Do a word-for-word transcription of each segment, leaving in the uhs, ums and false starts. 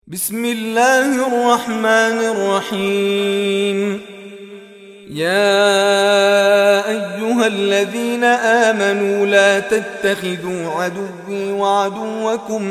بسم الله الرحمن الرحيم. يا أيها الذين آمنوا لا تتخذوا عدوي وعدوكم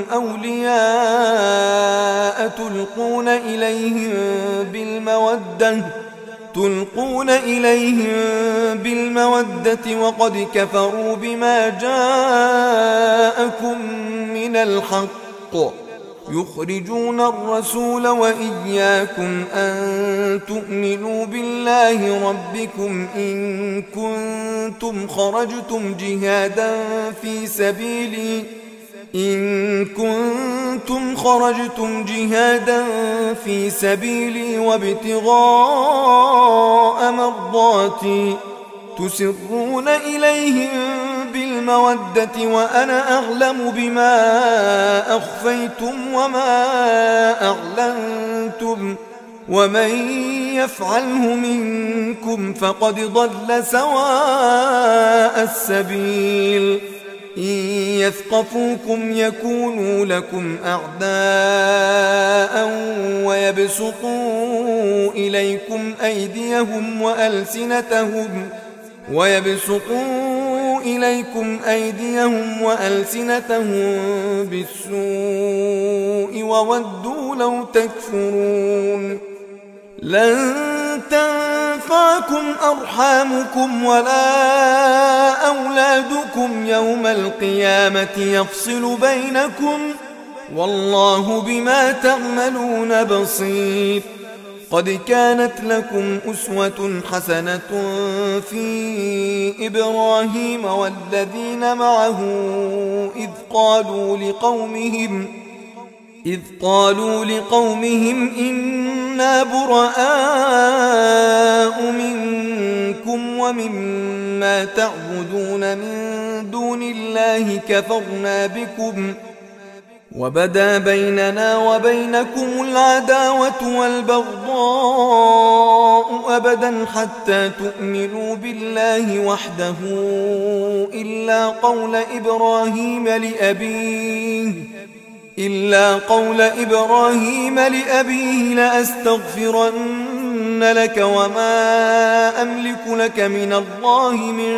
أولياء تلقون إليهم بالمودة تلقون إليهم بالمودة وقد كفروا بما جاءكم من الحق يخرجون الرسول وإياكم أن تؤمنوا بالله ربكم إن كنتم خرجتم جهادا في سبيلي إن كنتم خرجتم جهادا في سبيلي وابتغاء مرضاتي تسرون إليهم بالمودة وأنا أعلم بما أخفيتم وما أعلنتم ومن يفعله منكم فقد ضل سواء السبيل. إن يثقفوكم يكونوا لكم أعداء ويبسطوا إليكم أيديهم وألسنتهم ويبسطوا إليكم أيديهم وألسنتهم بالسوء وودوا لو تكفرون. لن تنفعكم أرحامكم ولا أولادكم يوم القيامة يفصل بينكم والله بما تعملون بصير. قد كانت لكم أسوة حسنة في إبراهيم والذين معه إذ قالوا لقومهم إذ قالوا لقومهم إنا براء منكم ومما تعبدون من دون الله كفرنا بكم وبدا بيننا وبينكم العداوة والبغضاء أبدا حتى تؤمنوا بالله وحده إلا قول إبراهيم لأبيه إلا قول إبراهيم لأبيه لأستغفرن لك وما أملك لك من الله من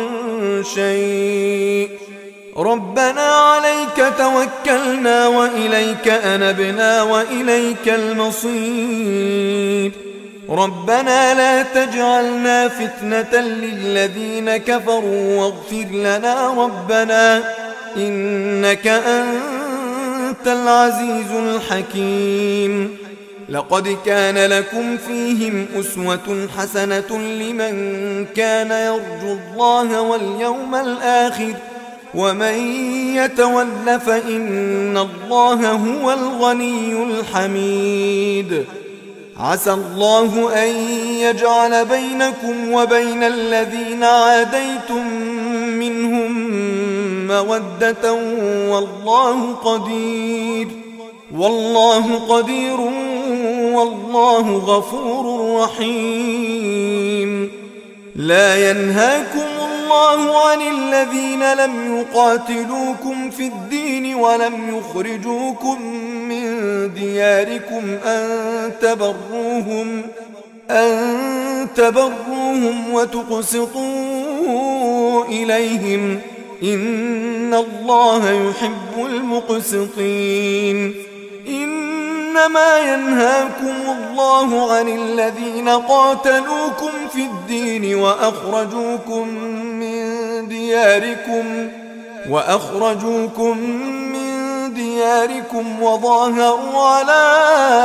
شيء ربنا عليك توكلنا وإليك أنبنا وإليك المصير. ربنا لا تجعلنا فتنة للذين كفروا واغفر لنا ربنا إنك أنت العزيز الحكيم. لقد كان لكم فيهم أسوة حسنة لمن كان يرجو الله واليوم الآخر ومن يتول فإن الله هو الغني الحميد. عسى الله أن يجعل بينكم وبين الذين عاديتم منهم مودة والله قدير والله قدير والله غفور رحيم. لا ينهاكم الله عن الذين لم يقاتلوكم في الدين ولم يخرجوكم من دياركم أن تبروهم أن تبروهم وتقسطوا إليهم إن الله يحب المقسطين. إنما ينهاكم الله عن الذين قاتلوكم في الدين وأخرجوكم من دياركم وأخرجوكم من دياركم وظاهروا على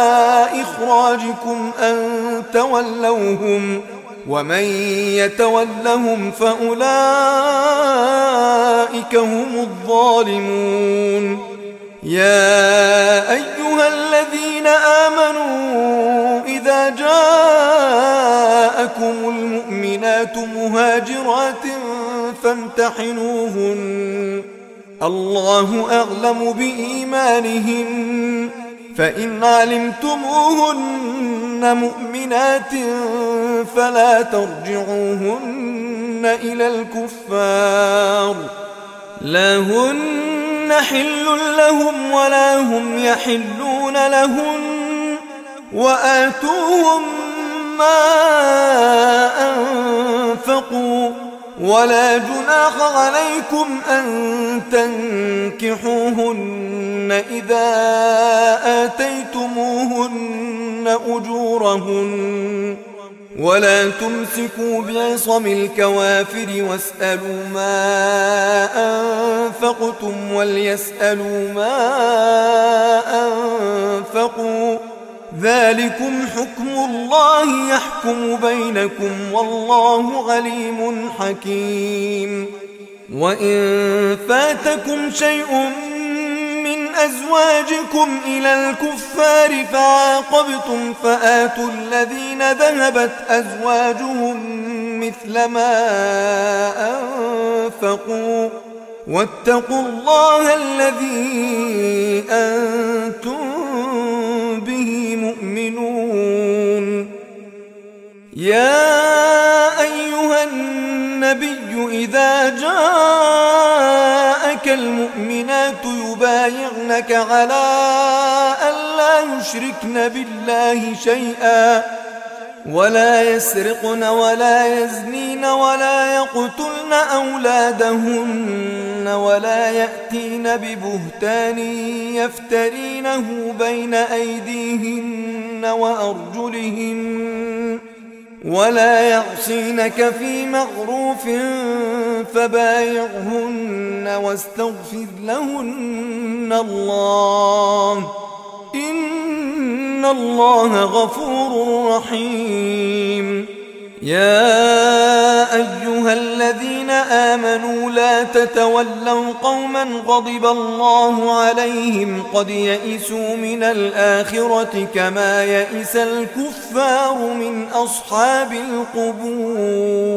إخراجكم أن تولوهم ومن يتولهم فأولئك هم الظالمون. يا أيها الذين آمنوا إذا جاءكم المؤمنات مهاجرات فامتحنوهن الله أعلم بإيمانهن فإن علمتموهن مؤمنات فلا ترجعوهن إلى الكفار لا هن حل لهم ولا هم يحلون لهن وآتوهم ما أنفقوا ولا جناح عليكم أن تنكحوهن إذا آتيتموهن أجورهن ولا تمسكوا بعصم الكوافر واسألوا ما أنفقتم وليسألوا ما أنفقوا ذلكم حكم الله يحكم بينكم والله عليم حكيم. وإن فاتكم شيء من أزواجكم إلى الكفار فعاقبتم فآتوا الذين ذهبت أزواجهم مثل ما أنفقوا واتقوا الله الذي أنتم به مؤمنون. يا أيها النبي إذا جاءك المؤمنات يبايعنك على أن لا يشركن بالله شيئا ولا يسرقن ولا يزنين ولا يقتلن أولادهن ولا يأتين ببهتان يفترينه بين أيديهن وأرجلهن ولا يعصينك في معروف فبايعهن واستغفر لهن الله إن الله غفور رحيم. يا أيها الذين آمنوا لا تتولوا قوما غضب الله عليهم قد يئسوا من الآخرة كما يئس الكفار من أصحاب القبور.